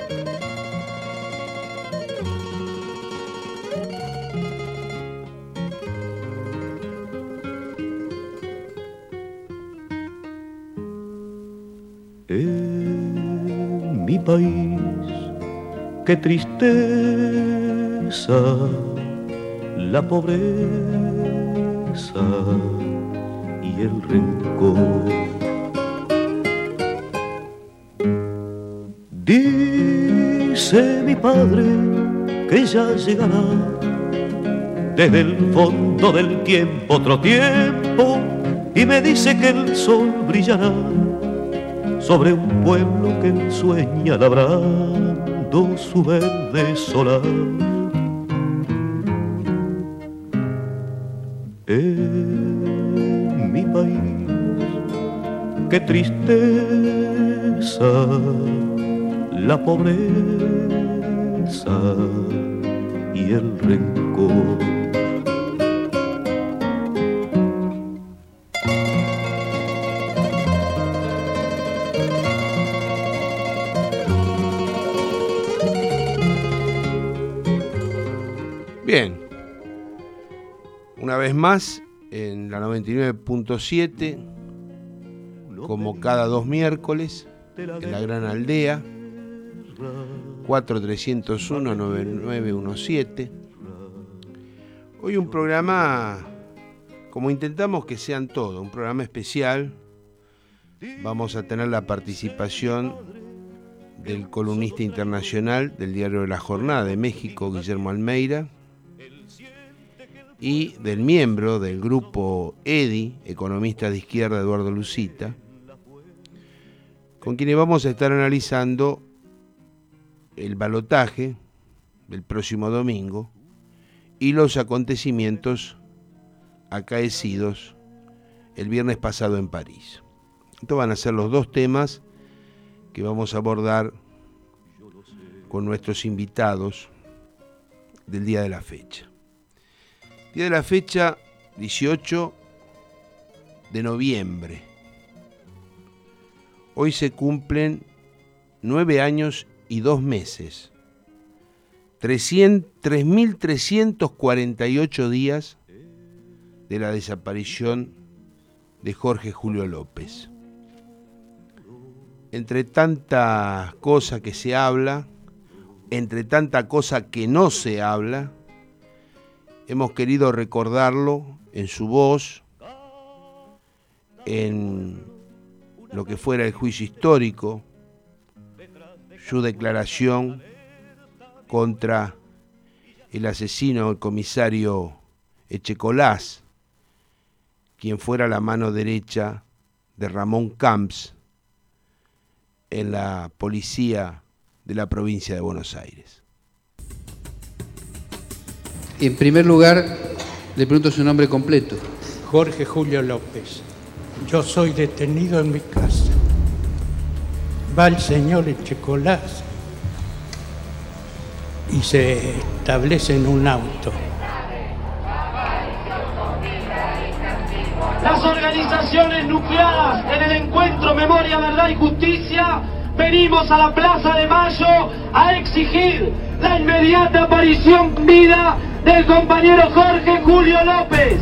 En mi país, qué tristeza, la pobreza y el rencor. Dice mi padre que ya llegará desde el fondo del tiempo otro tiempo, y me dice que el sol brillará sobre un pueblo que él sueña labrando su verde solar. En mi país, qué tristeza, la pobreza y el rencor. Bien, una vez más en la 99.7, como cada 2 miércoles, en la Gran Aldea, 4301-9917. Hoy un programa, como intentamos que sean todo, un programa especial. Vamos a tener la participación del columnista internacional del Diario de la Jornada de México, Guillermo Almeida, y del miembro del grupo EDI, economista de izquierda, Eduardo Lucita, con quienes vamos a estar analizando el balotaje del próximo domingo y los acontecimientos acaecidos el viernes pasado en París. Estos van a ser los 2 temas que vamos a abordar con nuestros invitados del día de la fecha. Día de la fecha, 18 de noviembre. Hoy se cumplen 9 años y 2 meses. 3.348 días de la desaparición de Jorge Julio López. Entre tanta cosa que se habla, entre tanta cosa que no se habla, hemos querido recordarlo en su voz, en lo que fuera el juicio histórico, su declaración contra el asesino, el comisario Echecolás, quien fuera la mano derecha de Ramón Camps en la policía de la provincia de Buenos Aires. En primer lugar, le pregunto su nombre completo. Jorge Julio López. Yo soy detenido en mi casa. Va el señor Echecolás y se establece en un auto. Las organizaciones nucleadas en el encuentro Memoria, Verdad y Justicia venimos a la Plaza de Mayo a exigir la inmediata aparición en vida del compañero Jorge Julio López.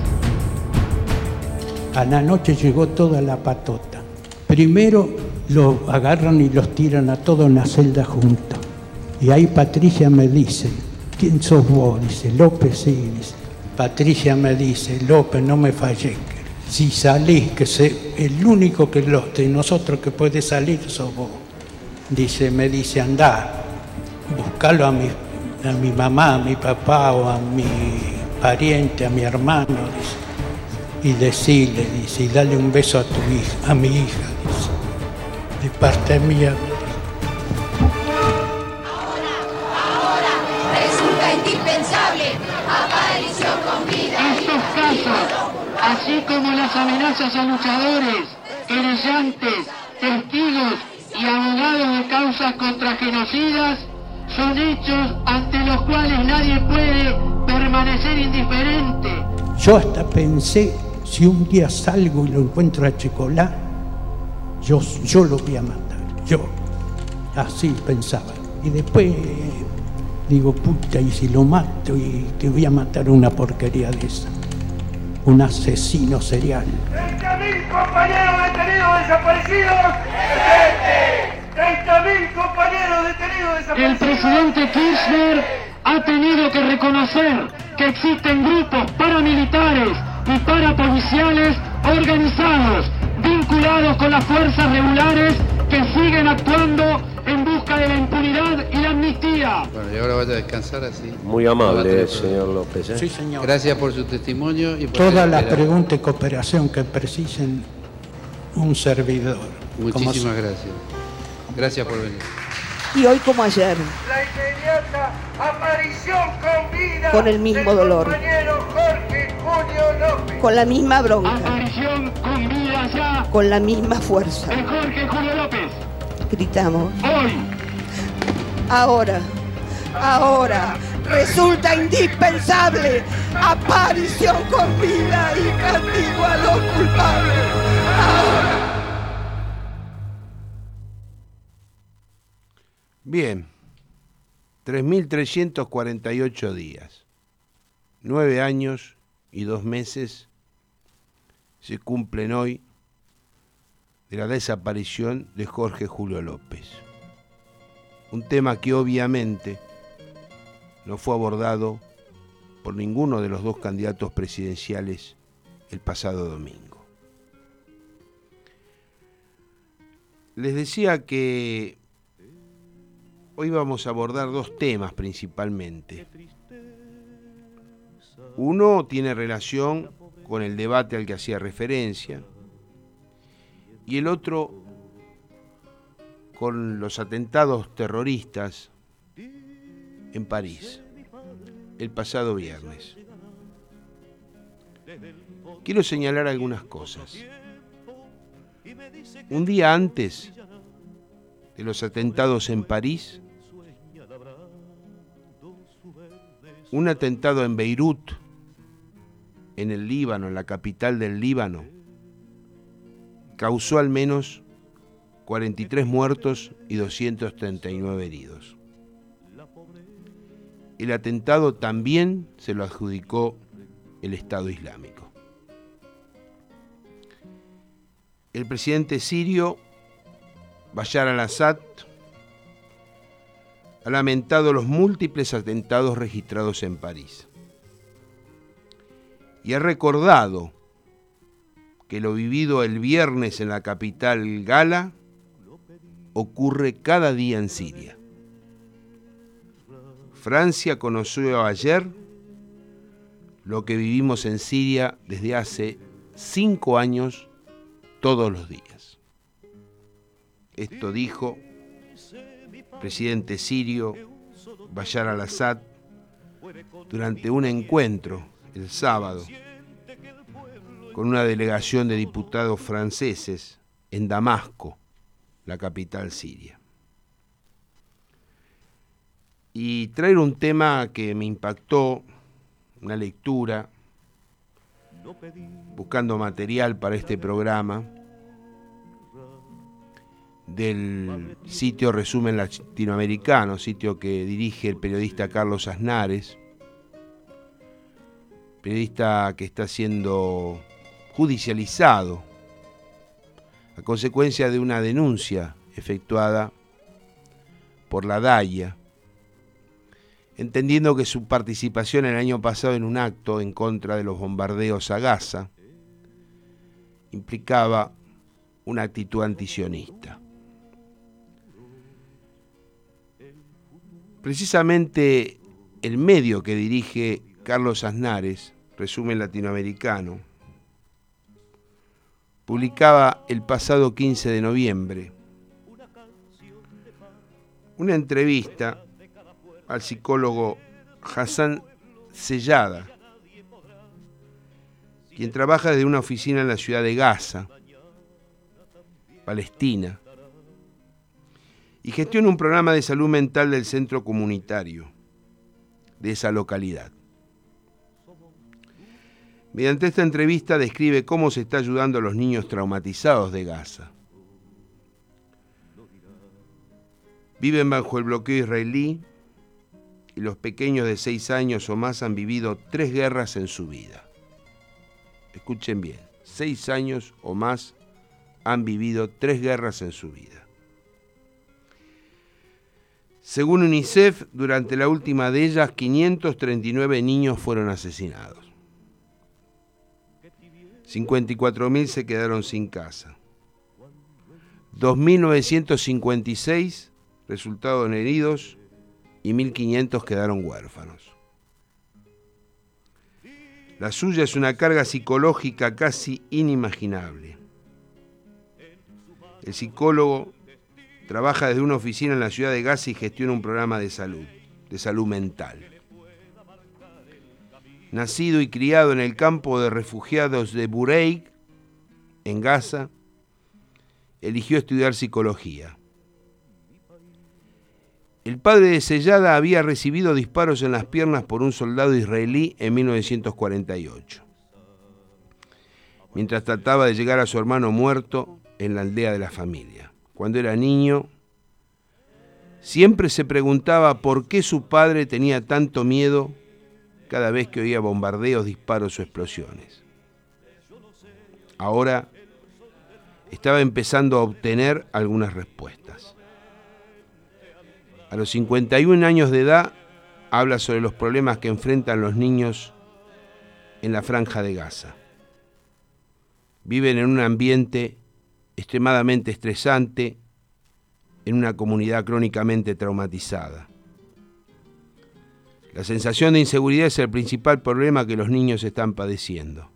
A la noche llegó toda la patota. Primero lo agarran y los tiran a todos en la celda juntos. Y ahí Patricia me dice, ¿quién sos vos? Dice, López, sí. Dice. Patricia me dice, López, no me falles. Si salís, que el único que de nosotros que puede salir sos vos. Dice, me dice, andá, buscalo a mi mamá, a mi papá o a mi pariente, a mi hermano, dice. Y decirle, dice, y dale un beso a tu hija, a mi hija, dice, de parte mía. Ahora resulta indispensable aparición con vida. Estos casos, así como las amenazas a luchadores, querellantes, testigos y abogados de causas contra genocidas, son hechos ante los cuales nadie puede permanecer indiferente. Yo hasta pensé, si un día salgo y lo encuentro a Echecolás, yo lo voy a matar. Yo así pensaba. Y después digo, puta, y si lo mato, y te voy a matar una porquería de esa. Un asesino serial. 30.000 compañeros detenidos desaparecidos. ¡Presente! 30.000 compañeros detenidos desaparecidos. El presidente Kirchner ha tenido que reconocer que existen grupos paramilitares y parapoliciales organizados, vinculados con las fuerzas regulares que siguen actuando en busca de la impunidad y la amnistía. Bueno, y ahora vaya a descansar así. Muy amable, señor López. Sí, señor. Gracias por su testimonio y por Todas las esperar. preguntas y cooperación que precisen un servidor. Muchísimas gracias. Gracias por venir. Y hoy como ayer, La inmediata aparición con vida con el mismo del dolor, compañero Jorge Julio López. con la misma bronca, Aparición con vida ya con la misma fuerza. de Jorge Julio López. Gritamos, Hoy, ahora, resulta indispensable aparición con vida y castigo a los culpables. Ahora. Bien, 3.348 días, 9 años y 2 meses se cumplen hoy de la desaparición de Jorge Julio López. Un tema que obviamente no fue abordado por ninguno de los dos candidatos presidenciales el pasado domingo. Les decía que hoy vamos a abordar 2 temas principalmente. Uno tiene relación con el debate al que hacía referencia y el otro con los atentados terroristas en París el pasado viernes. Quiero señalar algunas cosas. Un día antes de los atentados en París, un atentado en Beirut, en el Líbano, en la capital del Líbano, causó al menos 43 muertos y 239 heridos. El atentado también se lo adjudicó el Estado Islámico. El presidente sirio Bashar al-Assad ha lamentado los múltiples atentados registrados en París y ha recordado que lo vivido el viernes en la capital gala ocurre cada día en Siria. Francia conoció ayer lo que vivimos en Siria desde hace 5 años todos los días. Esto dijo el presidente sirio Bashar al-Assad durante un encuentro el sábado con una delegación de diputados franceses en Damasco, la capital siria. Y traer un tema que me impactó, una lectura, buscando material para este programa, del sitio Resumen Latinoamericano, sitio que dirige el periodista Carlos Aznares, periodista que está siendo judicializado a consecuencia de una denuncia efectuada por la DAIA, entendiendo que su participación el año pasado en un acto en contra de los bombardeos a Gaza implicaba una actitud antisionista. Precisamente el medio que dirige Carlos Aznares, Resumen Latinoamericano, publicaba el pasado 15 de noviembre una entrevista al psicólogo Hassan Sellada, quien trabaja desde una oficina en la ciudad de Gaza, Palestina, y gestiona un programa de salud mental del centro comunitario de esa localidad. Mediante esta entrevista describe cómo se está ayudando a los niños traumatizados de Gaza. Viven bajo el bloqueo israelí y los pequeños de 6 años o más han vivido 3 guerras en su vida. Escuchen bien, 6 años o más han vivido 3 guerras en su vida. Según UNICEF, durante la última de ellas, 539 niños fueron asesinados. 54.000 se quedaron sin casa. 2.956 resultaron heridos y 1.500 quedaron huérfanos. La suya es una carga psicológica casi inimaginable. El psicólogo trabaja desde una oficina en la ciudad de Gaza y gestiona un programa de salud mental. Nacido y criado en el campo de refugiados de Bureik, en Gaza, eligió estudiar psicología. El padre de Sellada había recibido disparos en las piernas por un soldado israelí en 1948, mientras trataba de llegar a su hermano muerto en la aldea de la familia. Cuando era niño, siempre se preguntaba por qué su padre tenía tanto miedo cada vez que oía bombardeos, disparos o explosiones. Ahora estaba empezando a obtener algunas respuestas. A los 51 años de edad, habla sobre los problemas que enfrentan los niños en la Franja de Gaza. Viven en un ambiente extremadamente estresante, en una comunidad crónicamente traumatizada. La sensación de inseguridad es el principal problema que los niños están padeciendo.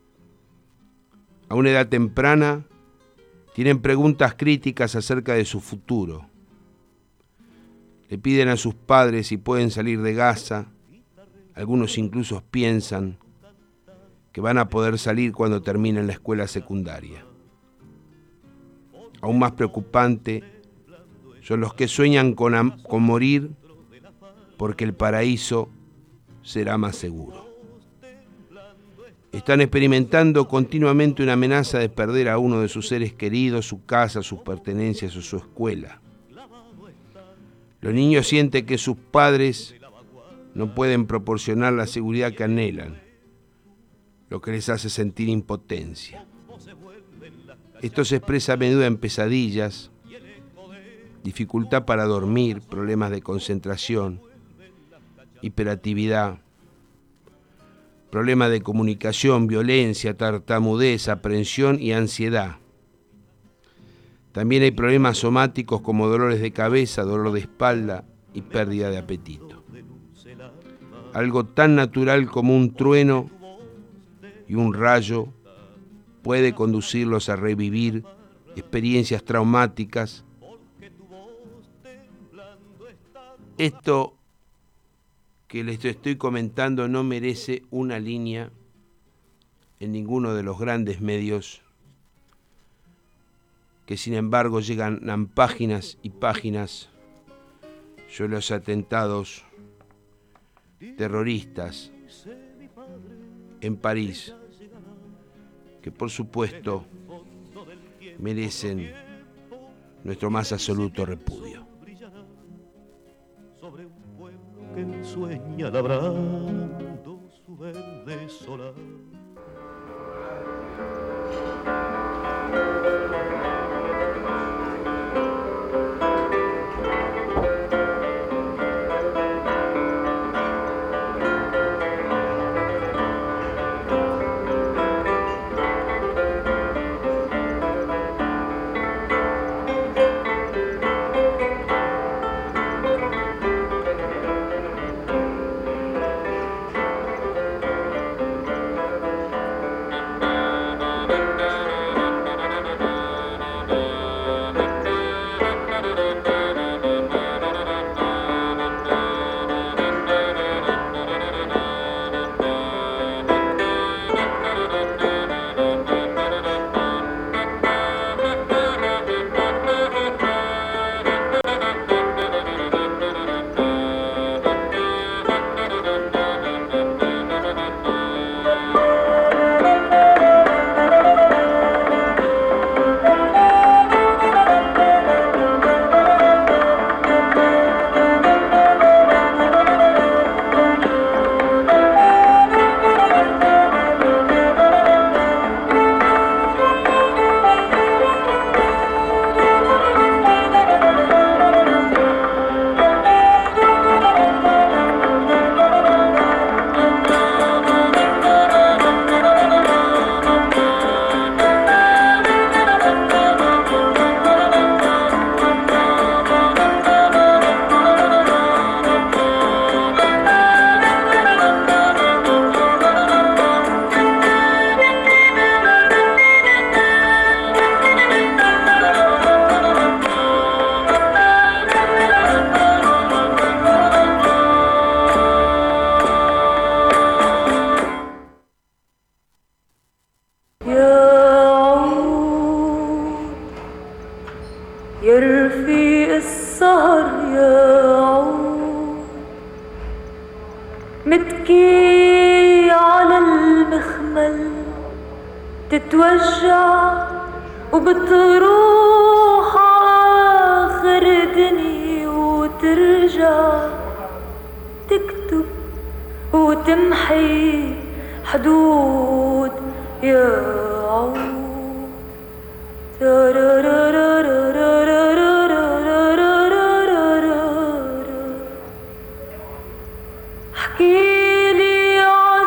A una edad temprana, tienen preguntas críticas acerca de su futuro. Le piden a sus padres si pueden salir de Gaza. Algunos incluso piensan que van a poder salir cuando terminen la escuela secundaria. Aún más preocupante son los que sueñan con morir porque el paraíso será más seguro. Están experimentando continuamente una amenaza de perder a uno de sus seres queridos, su casa, sus pertenencias o su escuela. Los niños sienten que sus padres no pueden proporcionar la seguridad que anhelan, lo que les hace sentir impotencia. Esto se expresa a menudo en pesadillas, dificultad para dormir, problemas de concentración, hiperactividad, problemas de comunicación, violencia, tartamudez, aprensión y ansiedad. También hay problemas somáticos como dolores de cabeza, dolor de espalda y pérdida de apetito. Algo tan natural como un trueno y un rayo puede conducirlos a revivir experiencias traumáticas. Esto que les estoy comentando no merece una línea en ninguno de los grandes medios que sin embargo llegan a páginas y páginas sobre los atentados terroristas en París, que por supuesto merecen nuestro más absoluto repudio. Sobre un pueblo que sueña labrando su verde solar. تبكي على المخمل تتوجع وبتروح آخر دنيا وترجع تكتب وتمحي حدود يا عود احكيلي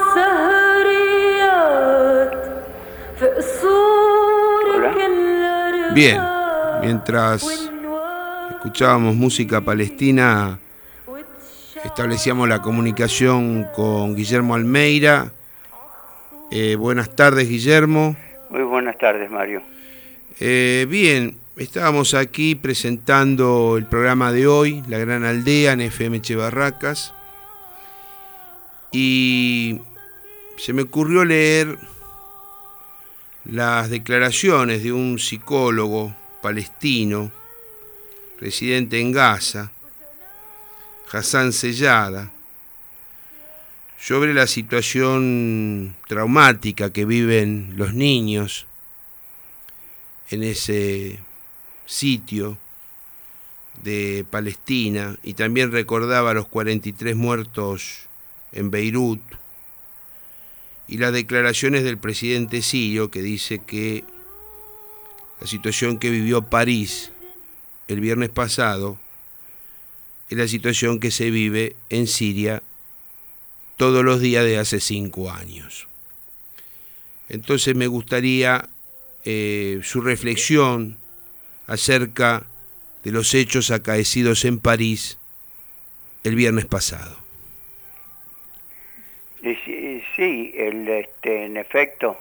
عالسهريات في قصور كل Bien, mientras escuchábamos música palestina, establecíamos la comunicación con Guillermo Almeida. Buenas tardes, Guillermo. Muy buenas tardes, Mario. Bien, estábamos aquí presentando el programa de hoy, La Gran Aldea, en FM Che Barracas, y se me ocurrió leer las declaraciones de un psicólogo palestino residente en Gaza, Hassan Sellada, sobre la situación traumática que viven los niños en ese sitio de Palestina, y también recordaba los 43 muertos en Beirut y las declaraciones del presidente sirio, que dice que la situación que vivió París el viernes pasado es la situación que se vive en Siria todos los días de hace 5 años. Entonces me gustaría su reflexión acerca de los hechos acaecidos en París el viernes pasado. Sí, en efecto,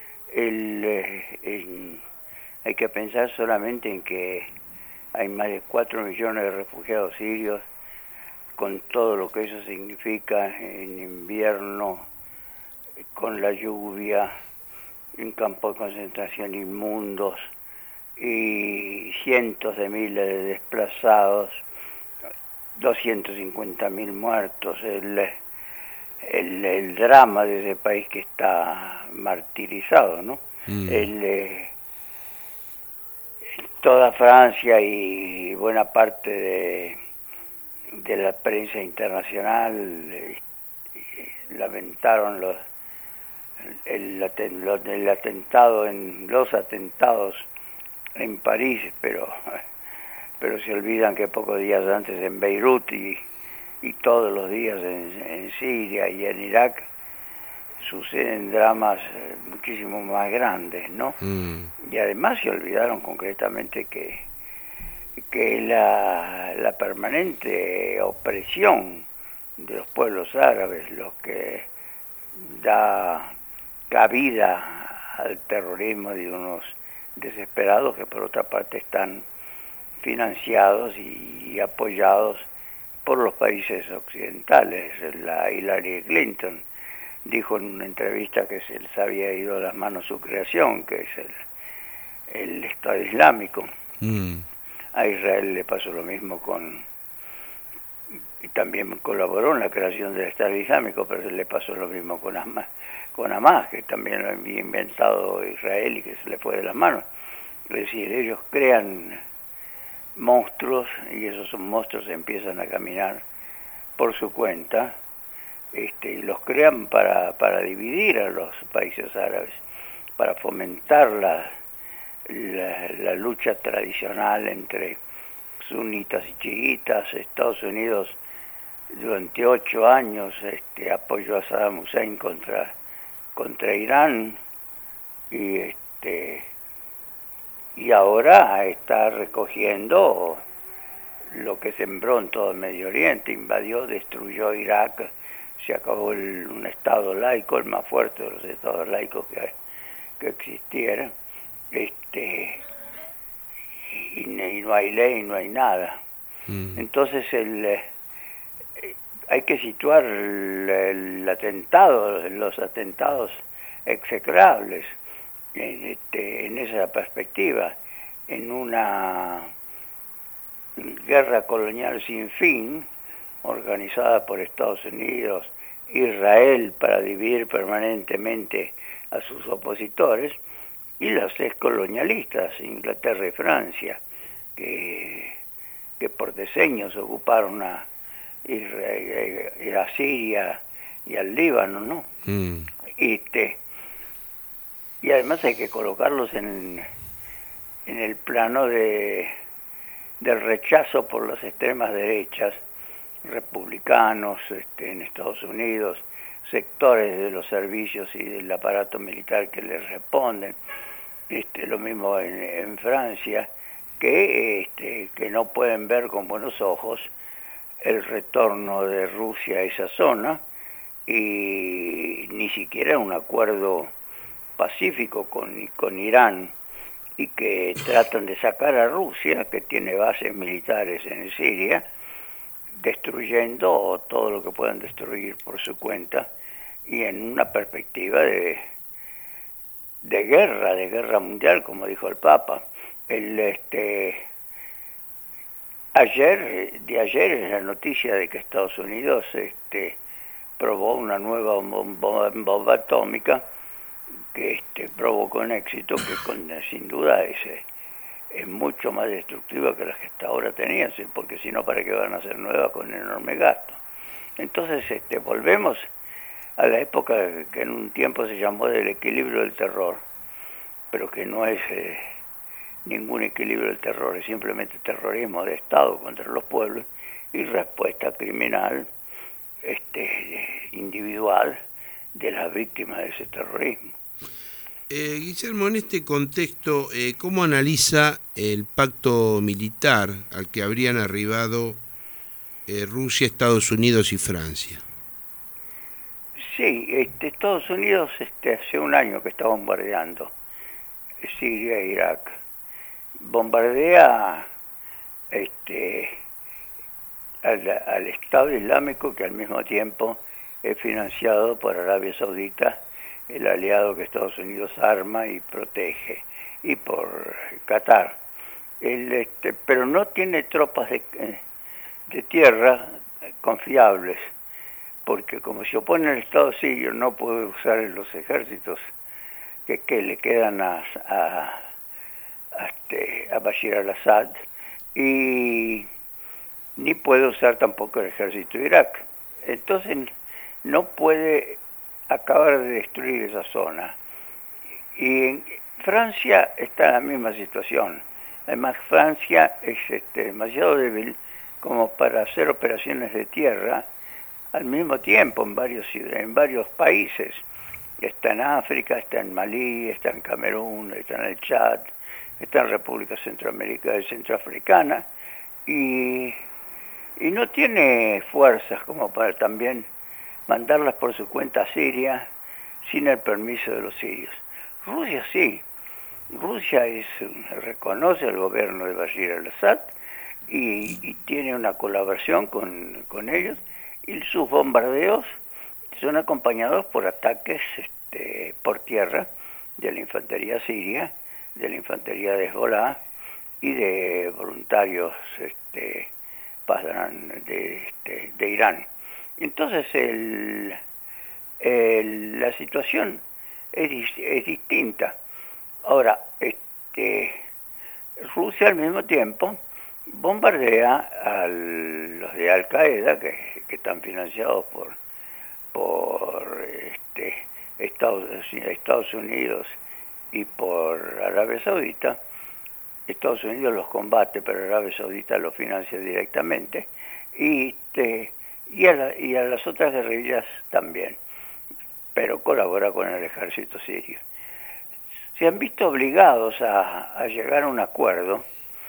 hay que pensar solamente en que hay más de 4 millones de refugiados sirios, con todo lo que eso significa en invierno, con la lluvia, en campos de concentración inmundos y cientos de miles de desplazados, 250.000 muertos, el drama de ese país que está martirizado, ¿no? Toda Francia y buena parte de la prensa internacional lamentaron los atentados en París, pero se olvidan que pocos días antes en Beirut y todos los días en Siria y en Irak suceden dramas muchísimo más grandes, ¿no? Y además se olvidaron concretamente que la permanente opresión de los pueblos árabes, lo que da cabida al terrorismo de unos desesperados que por otra parte están financiados y apoyados por los países occidentales. La Hillary Clinton dijo en una entrevista que se les había ido a las manos su creación, que es el Estado Islámico. A Israel le pasó lo mismo y también colaboró en la creación del Estado Islámico, pero le pasó lo mismo con Hamas, que también lo había inventado Israel y que se le fue de las manos. Es decir, ellos crean monstruos y esos monstruos empiezan a caminar por su cuenta, y los crean para dividir a los países árabes, para fomentar la lucha tradicional entre sunitas y chiitas. Estados Unidos durante 8 años apoyó a Saddam Hussein contra Irán, y ahora está recogiendo lo que sembró en todo el Medio Oriente. Invadió, destruyó Irak, se acabó un estado laico, el más fuerte de los estados laicos que existiera, y no hay ley, no hay nada. Entonces hay que situar los atentados execrables en esa perspectiva, en una guerra colonial sin fin organizada por Estados Unidos, Israel para dividir permanentemente a sus opositores, y los excolonialistas, Inglaterra y Francia, que por decenios ocuparon a Siria y al Líbano, ¿no? Y además hay que colocarlos en el plano del rechazo por las extremas derechas, republicanos en Estados Unidos, sectores de los servicios y del aparato militar que les responden, lo mismo en Francia, que no pueden ver con buenos ojos el retorno de Rusia a esa zona, y ni siquiera un acuerdo pacífico con Irán, y que tratan de sacar a Rusia, que tiene bases militares en Siria, destruyendo todo lo que puedan destruir por su cuenta, y en una perspectiva de guerra mundial, como dijo el Papa. Ayer es la noticia de que Estados Unidos probó una nueva bomba atómica que probó con éxito, que sin duda es mucho más destructiva que las que hasta ahora tenían, porque si no, ¿para qué van a hacer nuevas con enorme gasto? Entonces volvemos a la época que en un tiempo se llamó del equilibrio del terror, pero que no es ningún equilibrio del terror, es simplemente terrorismo de Estado contra los pueblos y respuesta criminal individual de las víctimas de ese terrorismo. Guillermo, en este contexto, ¿cómo analiza el pacto militar al que habrían arribado Rusia, Estados Unidos y Francia? Sí, Estados Unidos hace un año que está bombardeando Siria e Irak. Bombardea al Estado Islámico, que al mismo tiempo es financiado por Arabia Saudita, el aliado que Estados Unidos arma y protege, y por Qatar. Pero no tiene tropas de tierra confiables, porque como se opone al Estado sirio, no puede usar los ejércitos que le quedan a Bashir al-Assad, y ni puede usar tampoco el ejército de Irak. Entonces no puede acabar de destruir esa zona. Y en Francia está en la misma situación. Además, Francia es demasiado débil como para hacer operaciones de tierra al mismo tiempo en varios países. Está en África, está en Malí, está en Camerún, está en el Chad, está en República Centroafricana, y no tiene fuerzas como para también mandarlas por su cuenta a Siria sin el permiso de los sirios. Rusia sí. Rusia reconoce al gobierno de Bashir al-Assad y tiene una colaboración con ellos, y sus bombardeos son acompañados por ataques por tierra de la infantería siria, de la infantería de Hezbollah y de voluntarios de Irán. Entonces la situación es distinta. Ahora, Rusia al mismo tiempo bombardea a los de Al Qaeda, que están financiados por Estados Unidos y por Arabia Saudita. Estados Unidos los combate, pero Arabia Saudita los financia directamente, y a las otras guerrillas también, pero colabora con el ejército sirio. Se han visto obligados a llegar a un acuerdo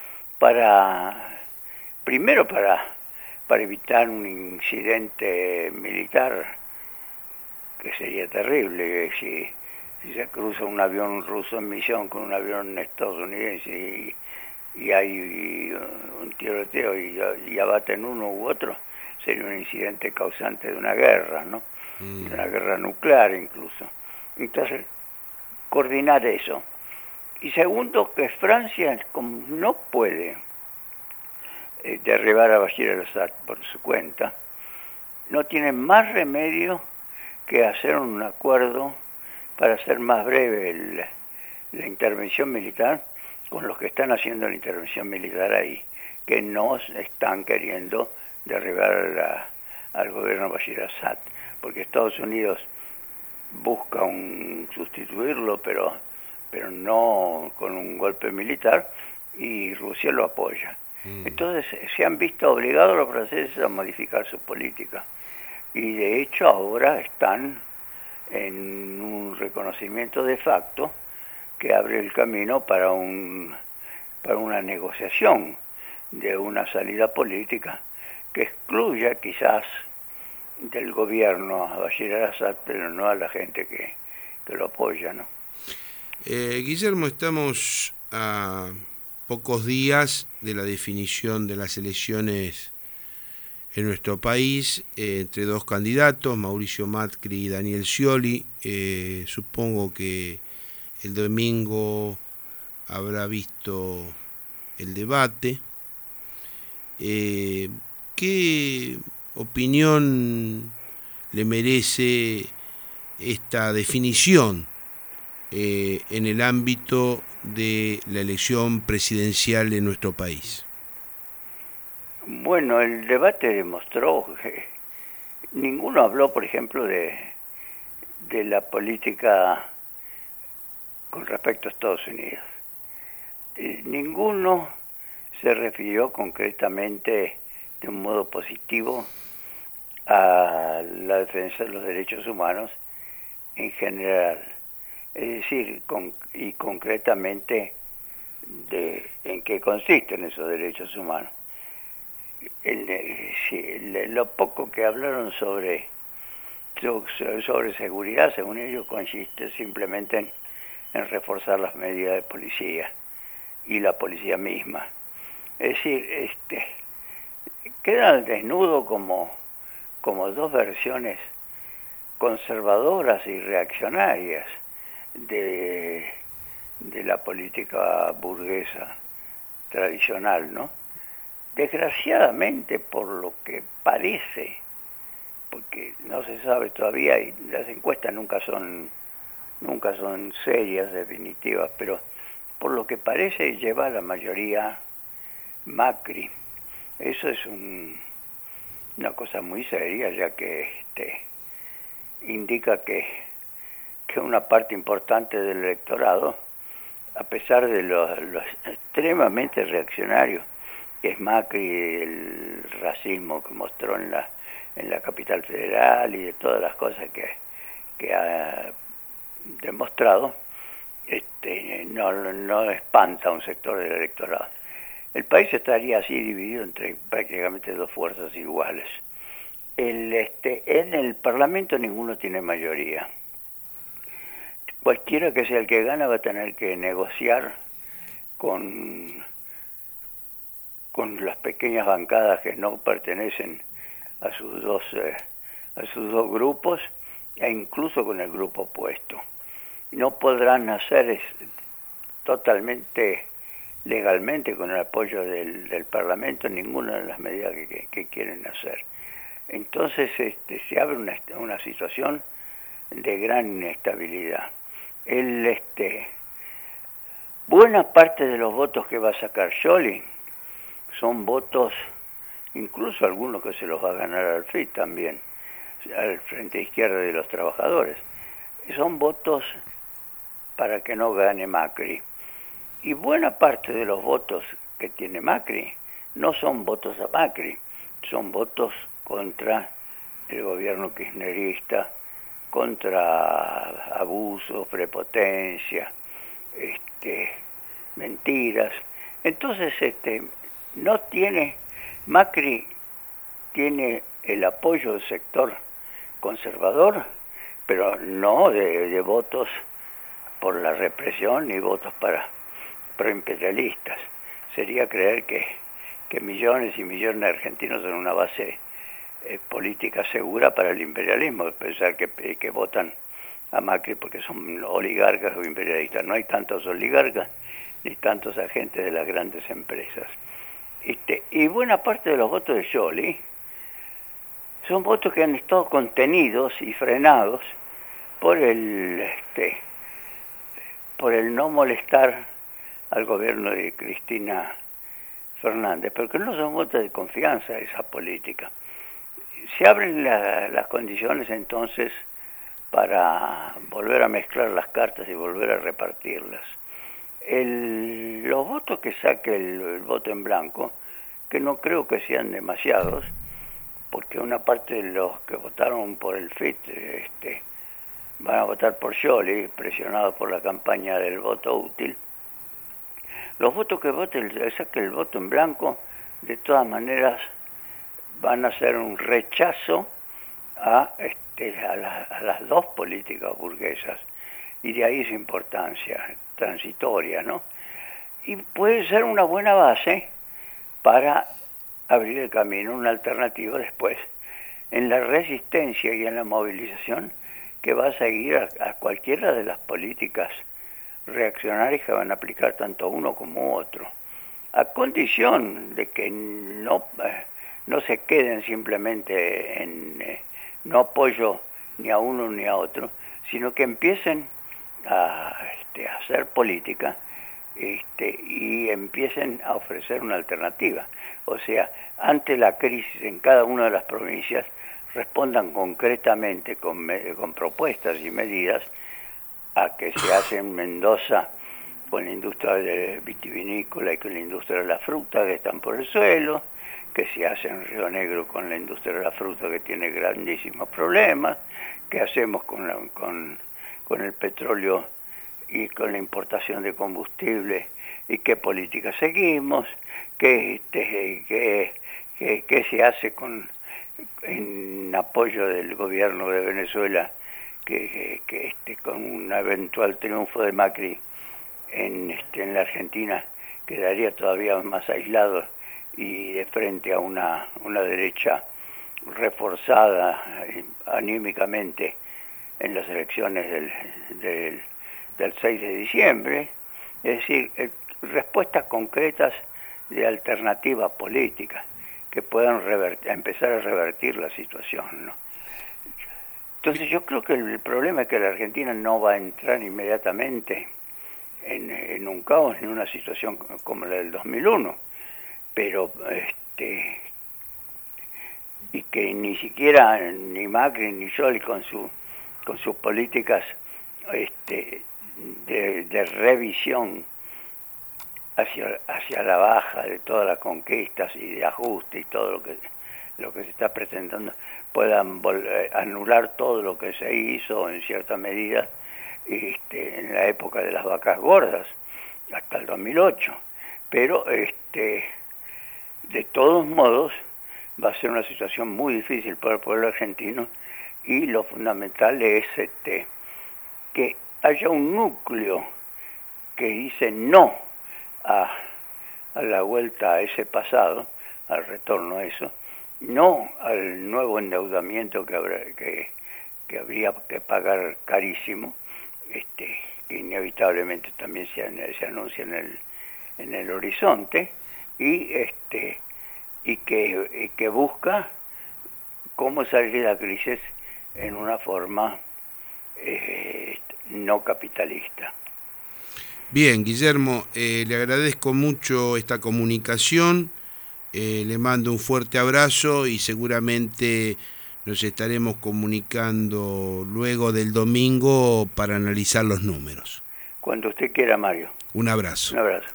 primero para evitar un incidente militar que sería terrible si se cruza un avión ruso en misión con un avión estadounidense y hay un tiroteo y abaten uno u otro, sería un incidente causante de una guerra, ¿no? De una guerra nuclear incluso. Entonces, coordinar eso. Y segundo, que Francia, como no puede derribar a Bashir al-Assad por su cuenta, no tiene más remedio que hacer un acuerdo para hacer más breve la intervención militar con los que están haciendo la intervención militar ahí, que no están queriendo derribar al gobierno Bashir Assad, porque Estados Unidos busca sustituirlo, pero no con un golpe militar, y Rusia lo apoya. Entonces se han visto obligados los franceses a modificar su política, y de hecho ahora están en un reconocimiento de facto que abre el camino para una negociación de una salida política que excluya quizás del gobierno a Bashir al-Assad, pero no a la gente que lo apoya, ¿no? Guillermo, estamos a pocos días de la definición de las elecciones en nuestro país, entre dos candidatos, Mauricio Macri y Daniel Scioli. Supongo que el domingo habrá visto el debate. ¿Qué opinión le merece esta definición en el ámbito de la elección presidencial en nuestro país? Bueno, el debate demostró que ninguno habló, por ejemplo, de la política con respecto a Estados Unidos. Ninguno se refirió concretamente de un modo positivo a la defensa de los derechos humanos en general. Es decir, y concretamente en qué consisten esos derechos humanos. Lo poco que hablaron sobre seguridad, según ellos, consiste simplemente en reforzar las medidas de policía y la policía misma. Es decir, queda al desnudo como dos versiones conservadoras y reaccionarias de la política burguesa tradicional, ¿no? Desgraciadamente, por lo que parece, porque no se sabe todavía y las encuestas nunca son serias, definitivas, pero por lo que parece lleva la mayoría Macri. Eso es una cosa muy seria, ya que indica que una parte importante del electorado, a pesar de los extremadamente reaccionarios que es Macri, el racismo que mostró en la capital federal y de todas las cosas que ha demostrado, no espanta a un sector del electorado. El país estaría así dividido entre prácticamente dos fuerzas iguales. En el Parlamento ninguno tiene mayoría. Cualquiera que sea el que gana va a tener que negociar con las pequeñas bancadas que no pertenecen a sus dos grupos, e incluso con el grupo opuesto. No podrán hacer totalmente legalmente con el apoyo del Parlamento ninguna de las medidas que quieren hacer. Entonces se abre una situación de gran inestabilidad. Buena parte de los votos que va a sacar Scioli son votos, incluso algunos que se los va a ganar al FIT también, al Frente Izquierda de los Trabajadores. Son votos para que no gane Macri. Y buena parte de los votos que tiene Macri no son votos a Macri, son votos contra el gobierno kirchnerista, contra abusos, prepotencia, mentiras. Entonces, Macri tiene el apoyo del sector conservador, pero no de votos por la represión ni votos proimperialistas. Sería creer que millones y millones de argentinos son una base política segura para el imperialismo, pensar que votan a Macri porque son oligarcas o imperialistas. No hay tantos oligarcas ni tantos agentes de las grandes empresas. Y buena parte de los votos de Scioli son votos que han estado contenidos y frenados por el no molestar al gobierno de Cristina Fernández, porque no son votos de confianza esa política. Se abren las condiciones entonces para volver a mezclar las cartas y volver a repartirlas. Los votos que saque el voto en blanco, que no creo que sean demasiados, porque una parte de los que votaron por el FIT van a votar por Scioli, presionados por la campaña del voto útil. Los votos que saque el voto en blanco, de todas maneras, van a ser un rechazo a las dos políticas burguesas, y de ahí su importancia transitoria, ¿no? Y puede ser una buena base para abrir el camino, una alternativa después, en la resistencia y en la movilización que va a seguir a cualquiera de las políticas reaccionarias que van a aplicar tanto uno como otro, a condición de que no se queden simplemente en no apoyo ni a uno ni a otro, sino que empiecen a hacer política y empiecen a ofrecer una alternativa. O sea, ante la crisis en cada una de las provincias, respondan concretamente con propuestas y medidas a que se hace en Mendoza con la industria vitivinícola y con la industria de la fruta que están por el suelo, que se hace en Río Negro con la industria de la fruta que tiene grandísimos problemas, que hacemos con el petróleo y con la importación de combustible, y qué política seguimos, qué se hace en apoyo del gobierno de Venezuela, con un eventual triunfo de Macri en la Argentina quedaría todavía más aislado y de frente a una derecha reforzada anímicamente en las elecciones del 6 de diciembre. Es decir, respuestas concretas de alternativa política que puedan empezar a revertir la situación, ¿no? Entonces yo creo que el problema es que la Argentina no va a entrar inmediatamente en un caos, en una situación como la del 2001, pero y que ni siquiera ni Macri ni Scioli con sus políticas de revisión hacia la baja de todas las conquistas y de ajuste y todo lo que se está presentando, puedan anular todo lo que se hizo en cierta medida en la época de las vacas gordas, hasta el 2008. Pero de todos modos va a ser una situación muy difícil para el pueblo argentino, y lo fundamental es que haya un núcleo que dice no a la vuelta a ese pasado, al retorno a eso, no al nuevo endeudamiento que habría que pagar carísimo, que inevitablemente también se anuncia en el horizonte, y que busca cómo salir de la crisis en una forma no capitalista. Bien, Guillermo, le agradezco mucho esta comunicación, le mando un fuerte abrazo y seguramente nos estaremos comunicando luego del domingo para analizar los números. Cuando usted quiera, Mario. Un abrazo. Un abrazo.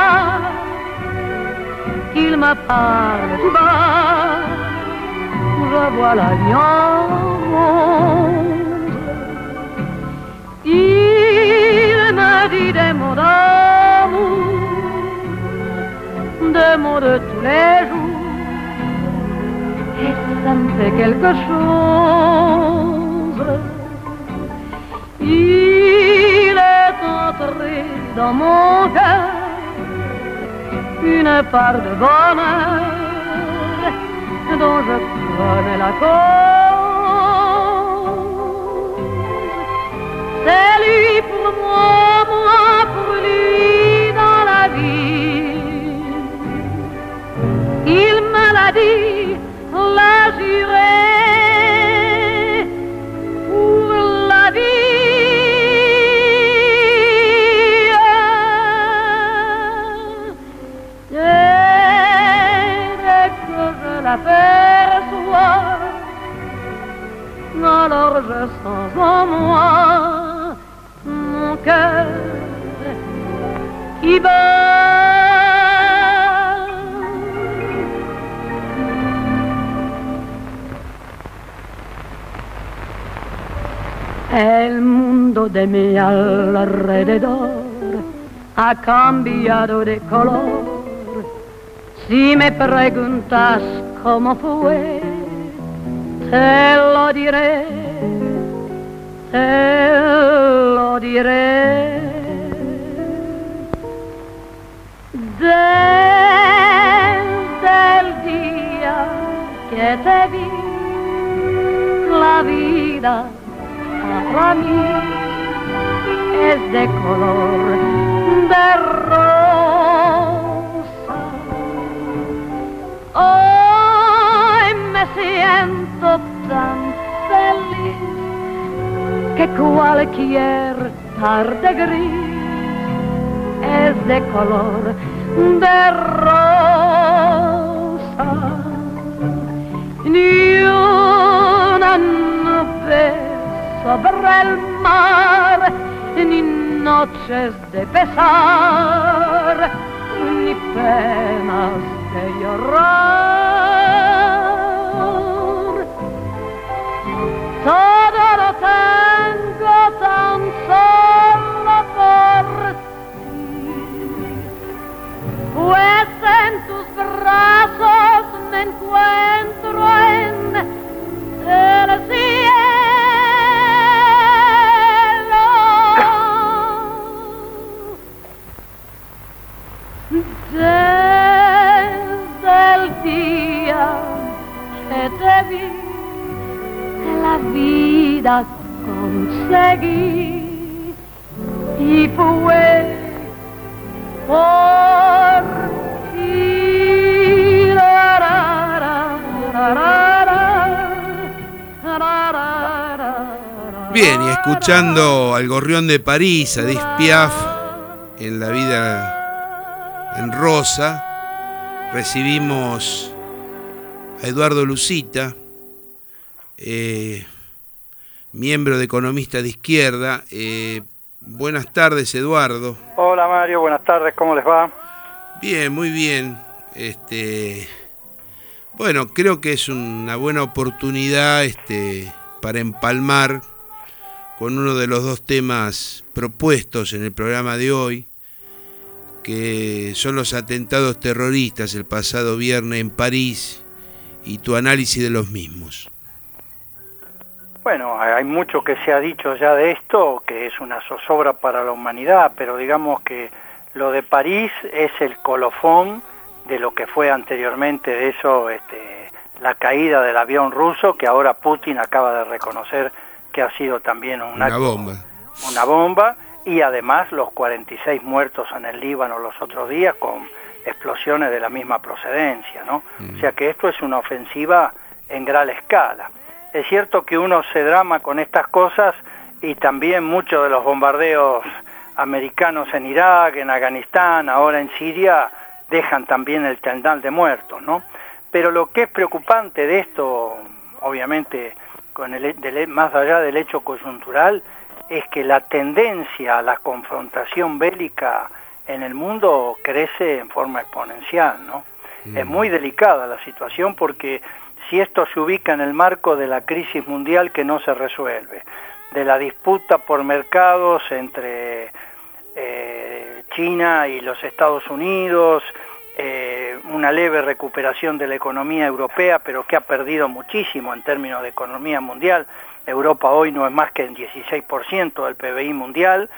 Qu'il me parle tout bas, voilà bien il me dit des mots d'amour, des mots de tous les jours, et ça me fait quelque chose. Il est entré dans mon cœur une part de bonheur dont je connais la cause. C'est lui pour moi, moi pour lui dans la vie. Il me l'a dit, l'a juré pour la vie. Et dès que je l'aperçois, alors je sens en moi mon cœur qui bat. El mundo de mi alrededor ha cambiado de color. Si me preguntas cómo fue, te lo diré, te lo diré. Desde el día que te vi, la vida para mí es de color de rosa. Hoy me siento tan feliz que cualquier tarde gris es de color de rosa. Ni una nube sobre el mar, ni noches de pesar, ni penas de llorar. Todo lo tengo tan solo por ti, pues en tus brazos me encuentro en el cielo. Desde el día que te vi, la vida conseguí y fue por ti. Bien, y escuchando al Gorrión de París, a Edith Piaf, en La vida en rosa, recibimos a Eduardo Lucita, miembro de Economistas de Izquierda. Buenas tardes, Eduardo. Hola, Mario, buenas tardes, ¿cómo les va? Bien, muy bien. Bueno, creo que es una buena oportunidad para empalmar con uno de los dos temas propuestos en el programa de hoy, que son los atentados terroristas el pasado viernes en París y tu análisis de los mismos. Bueno, hay mucho que se ha dicho ya de esto, que es una zozobra para la humanidad, pero digamos que lo de París es el colofón de lo que fue anteriormente de eso, la caída del avión ruso, que ahora Putin acaba de reconocer que ha sido también una bomba, y además los 46 muertos en el Líbano los otros días con explosiones de la misma procedencia, ¿no? O sea que esto es una ofensiva en gran escala. Es cierto que uno se drama con estas cosas y también muchos de los bombardeos americanos en Irak, en Afganistán, ahora en Siria, dejan también el tendal de muertos, ¿no? Pero lo que es preocupante de esto, obviamente, más allá del hecho coyuntural, es que la tendencia a la confrontación bélica en el mundo crece en forma exponencial, ¿no? Es muy delicada la situación porque si esto se ubica en el marco de la crisis mundial que no se resuelve, de la disputa por mercados entre China y los Estados Unidos, una leve recuperación de la economía europea, pero que ha perdido muchísimo en términos de economía mundial. Europa hoy no es más que el 16% del PBI mundial.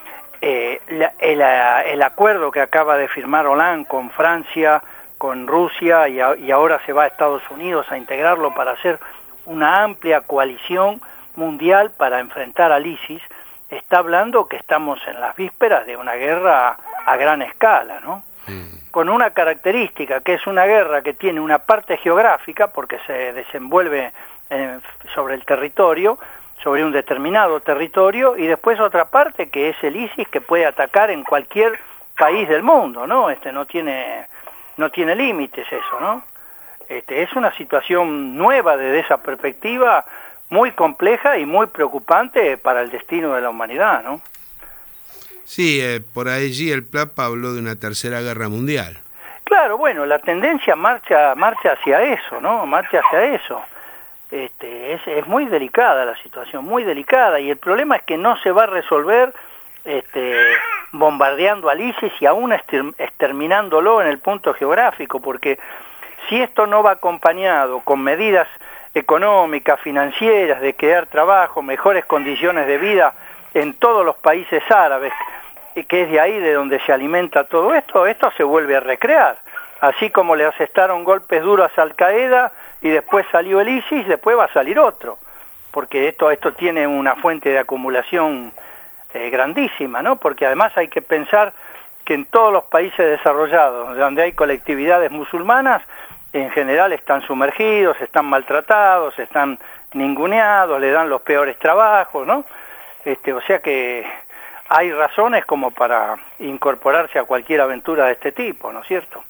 El acuerdo que acaba de firmar Hollande con Francia, con Rusia y ahora se va a Estados Unidos a integrarlo para hacer una amplia coalición mundial para enfrentar al ISIS, está hablando que estamos en las vísperas de una guerra a gran escala, ¿no? Con una característica, que es una guerra que tiene una parte geográfica, porque se desenvuelve sobre el territorio, sobre un determinado territorio, y después otra parte que es el ISIS, que puede atacar en cualquier país del mundo, ¿no? No tiene límites eso, ¿no? Es una situación nueva desde esa perspectiva, muy compleja y muy preocupante para el destino de la humanidad, ¿no? Sí, por allí el Papa habló de una tercera guerra mundial. Claro, bueno, la tendencia marcha hacia eso, ¿no? Marcha hacia eso. Es muy delicada la situación, muy delicada, y el problema es que no se va a resolver bombardeando al ISIS y aún exterminándolo en el punto geográfico, porque si esto no va acompañado con medidas económicas, financieras, de crear trabajo, mejores condiciones de vida en todos los países árabes, que es de ahí de donde se alimenta todo esto, esto se vuelve a recrear. Así como le asestaron golpes duros a Al Qaeda y después salió el ISIS, después va a salir otro, porque esto tiene una fuente de acumulación grandísima, ¿no? Porque además hay que pensar que en todos los países desarrollados, donde hay colectividades musulmanas, en general están sumergidos, están maltratados, están ninguneados, le dan los peores trabajos, ¿no? O sea que hay razones como para incorporarse a cualquier aventura de este tipo, ¿no es cierto?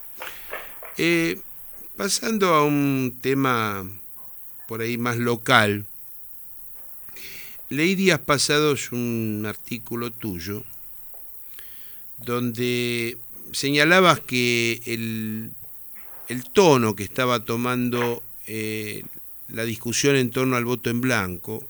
Pasando a un tema por ahí más local, leí días pasados un artículo tuyo donde señalabas que el tono que estaba tomando la discusión en torno al voto en blanco,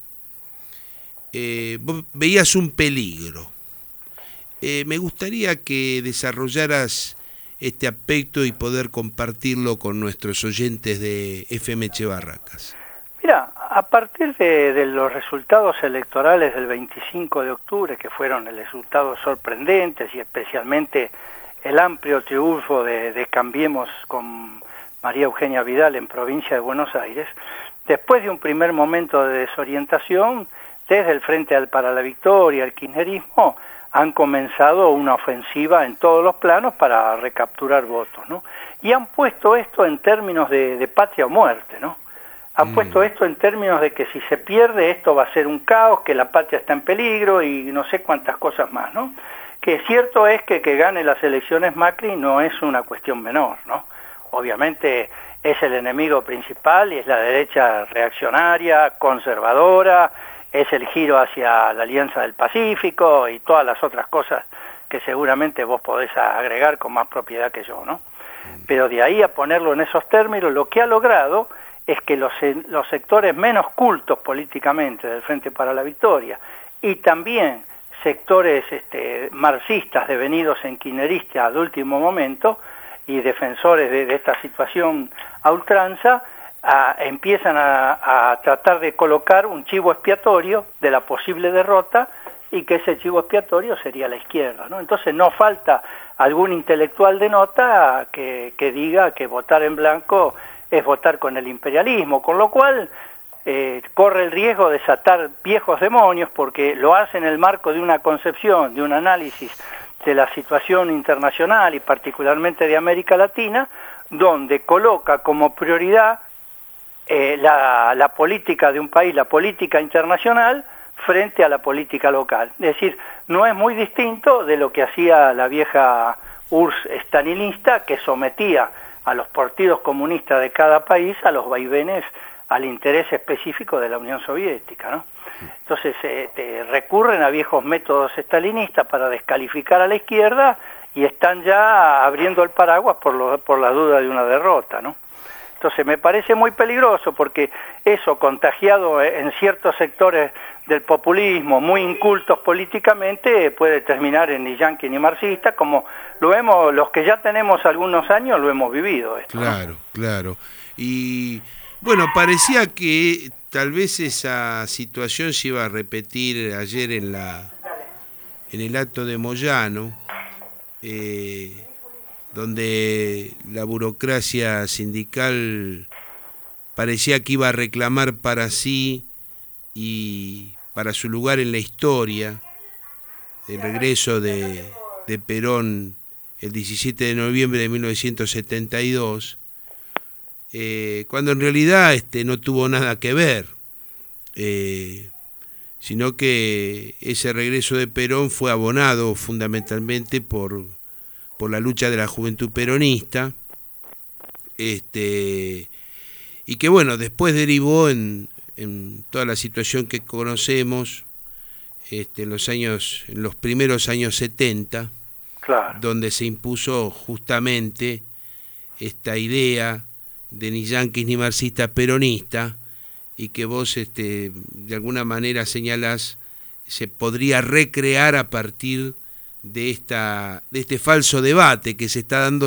vos veías un peligro. Me gustaría que desarrollaras este aspecto y poder compartirlo con nuestros oyentes de FM Echevarracas. Mira, a partir de los resultados electorales del 25 de octubre, que fueron resultados sorprendentes, y especialmente el amplio triunfo de Cambiemos con María Eugenia Vidal en provincia de Buenos Aires, después de un primer momento de desorientación, desde el Frente para la Victoria, el kirchnerismo, han comenzado una ofensiva en todos los planos para recapturar votos, ¿no? Y han puesto esto en términos de patria o muerte, ¿no? Han puesto esto en términos de que si se pierde esto va a ser un caos, que la patria está en peligro y no sé cuántas cosas más, ¿no? Que cierto es que gane las elecciones Macri no es una cuestión menor, ¿no? Obviamente es el enemigo principal y es la derecha reaccionaria, conservadora, es el giro hacia la Alianza del Pacífico y todas las otras cosas que seguramente vos podés agregar con más propiedad que yo, ¿no? Pero de ahí a ponerlo en esos términos, lo que ha logrado es que los sectores menos cultos políticamente del Frente para la Victoria y también sectores marxistas devenidos en kirchneristas de último momento y defensores de esta situación a ultranza, empiezan a tratar de colocar un chivo expiatorio de la posible derrota, y que ese chivo expiatorio sería la izquierda, ¿no? Entonces no falta algún intelectual de nota que diga que votar en blanco es votar con el imperialismo, con lo cual corre el riesgo de desatar viejos demonios, porque lo hace en el marco de una concepción, de un análisis de la situación internacional y particularmente de América Latina, donde coloca como prioridad la política de un país, la política internacional, frente a la política local. Es decir, no es muy distinto de lo que hacía la vieja URSS stalinista, que sometía a los partidos comunistas de cada país a los vaivenes, al interés específico de la Unión Soviética, ¿no? Entonces recurren a viejos métodos estalinistas para descalificar a la izquierda y están ya abriendo el paraguas por la duda de una derrota, ¿no? Entonces me parece muy peligroso porque eso contagiado en ciertos sectores del populismo, muy incultos políticamente, puede terminar en ni yanqui ni marxista, como lo hemos, los que ya tenemos algunos años lo hemos vivido. Esto, claro, ¿no? Claro. Y bueno, parecía que tal vez esa situación se iba a repetir ayer en el acto de Moyano, donde la burocracia sindical parecía que iba a reclamar para sí y para su lugar en la historia el regreso de Perón el 17 de noviembre de 1972, cuando en realidad no tuvo nada que ver, sino que ese regreso de Perón fue abonado fundamentalmente por la lucha de la juventud peronista, y que bueno, después derivó en toda la situación que conocemos en los primeros años 70, claro, donde se impuso justamente esta idea de ni yanquis ni marxista peronista, y que vos de alguna manera señalás se podría recrear a partir de este falso debate que se está dando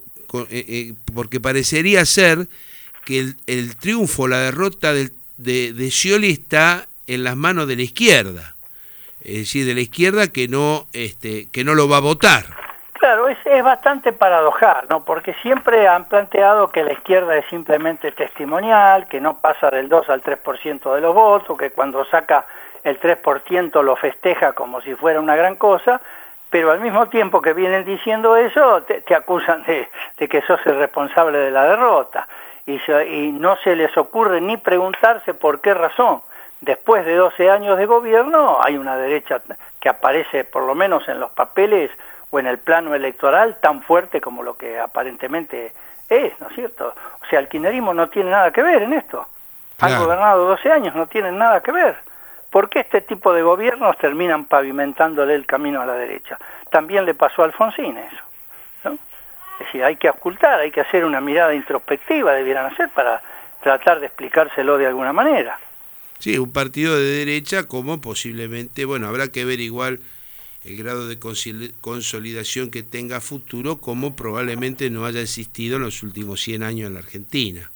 porque parecería ser que el triunfo, la derrota de Scioli está en las manos de la izquierda, es decir, de la izquierda que no lo va a votar. Claro, es bastante paradojal, ¿no? Porque siempre han planteado que la izquierda es simplemente testimonial, que no pasa del 2 al 3% de los votos, que cuando saca el 3% lo festeja como si fuera una gran cosa, pero al mismo tiempo que vienen diciendo eso, te acusan de que sos el responsable de la derrota. Y no se les ocurre ni preguntarse por qué razón. Después de 12 años de gobierno hay una derecha que aparece, por lo menos en los papeles o en el plano electoral, tan fuerte como lo que aparentemente es, ¿no es cierto? O sea, el kirchnerismo no tiene nada que ver en esto. Claro. Han gobernado 12 años, no tienen nada que ver. ¿Por qué este tipo de gobiernos terminan pavimentándole el camino a la derecha? También le pasó a Alfonsín eso, ¿no? Es decir, hay que ocultar, hay que hacer una mirada introspectiva, debieran hacer, para tratar de explicárselo de alguna manera. Sí, un partido de derecha como posiblemente, bueno, habrá que ver igual el grado de consolidación que tenga futuro, como probablemente no haya existido en los últimos 100 años en la Argentina,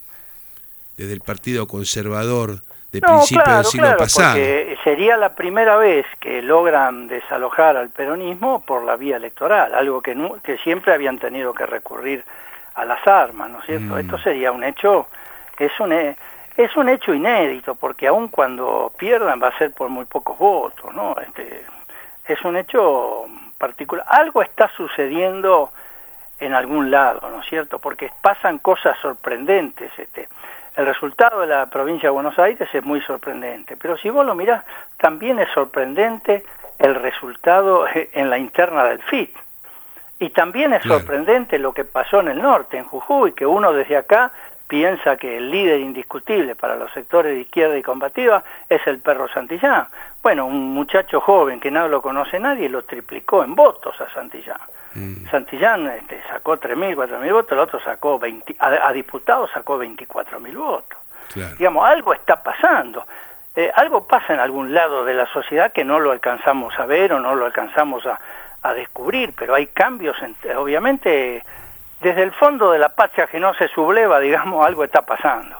desde el Partido Conservador de principios del siglo pasado. Porque sería la primera vez que logran desalojar al peronismo por la vía electoral, algo que siempre habían tenido que recurrir a las armas, ¿no es cierto? Esto sería un hecho, es un hecho inédito, porque aun cuando pierdan va a ser por muy pocos votos, ¿no? Es un hecho particular. Algo está sucediendo en algún lado, ¿no es cierto? Porque pasan cosas sorprendentes. El resultado de la provincia de Buenos Aires es muy sorprendente, pero si vos lo mirás, también es sorprendente el resultado en la interna del FIT. Y también es sorprendente lo que pasó en el norte, en Jujuy, que uno desde acá piensa que el líder indiscutible para los sectores de izquierda y combativa es el Perro Santillán. Bueno, un muchacho joven que no lo conoce nadie lo triplicó en votos a Santillán. Santillán sacó 3.000, 4.000 votos, el otro sacó 20, a diputados sacó 24.000 votos. Claro. Digamos, algo está pasando. Algo pasa en algún lado de la sociedad que no lo alcanzamos a ver o no lo alcanzamos a descubrir, pero hay cambios, obviamente. Desde el fondo de la patria que no se subleva, digamos, algo está pasando.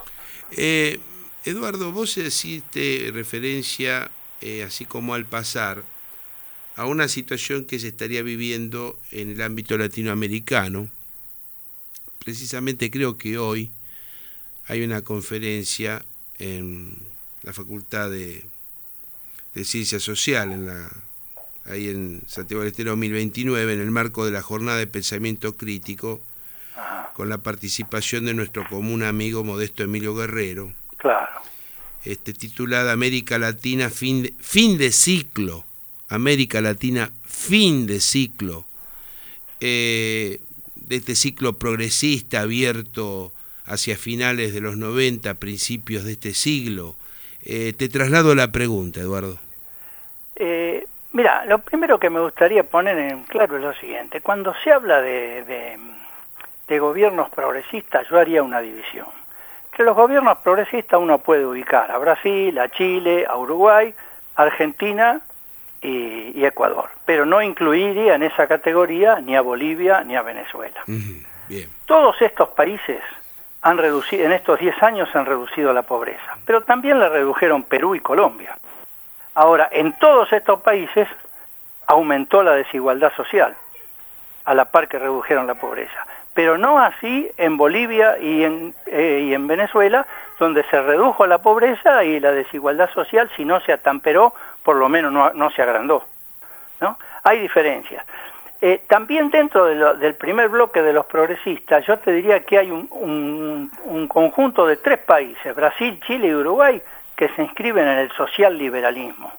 Eduardo, vos hiciste referencia, así como al pasar, a una situación que se estaría viviendo en el ámbito latinoamericano. Precisamente creo que hoy hay una conferencia en la Facultad de Ciencias Sociales, ahí en Santiago del Estero 2029, en el marco de la Jornada de Pensamiento Crítico, con la participación de nuestro común amigo Modesto Emilio Guerrero. Claro. Titulada América Latina, fin de ciclo. América Latina, fin de ciclo. De este ciclo progresista abierto hacia finales de los 90, principios de este siglo. Te traslado la pregunta, Eduardo. Mira, lo primero que me gustaría poner en claro es lo siguiente. Cuando se habla de de gobiernos progresistas, yo haría una división. Entre los gobiernos progresistas uno puede ubicar a Brasil, a Chile, a Uruguay, Argentina y Ecuador, pero no incluiría en esa categoría ni a Bolivia ni a Venezuela. Bien. Todos estos países han reducido, en estos 10 años han reducido la pobreza, pero también la redujeron Perú y Colombia. Ahora, en todos estos países aumentó la desigualdad social, a la par que redujeron la pobreza, pero no así en Bolivia y en Venezuela, donde se redujo la pobreza y la desigualdad social, si no se atamperó, por lo menos no se agrandó, ¿no? Hay diferencias. También dentro del primer bloque de los progresistas, yo te diría que hay un conjunto de 3 países, Brasil, Chile y Uruguay, que se inscriben en el social liberalismo.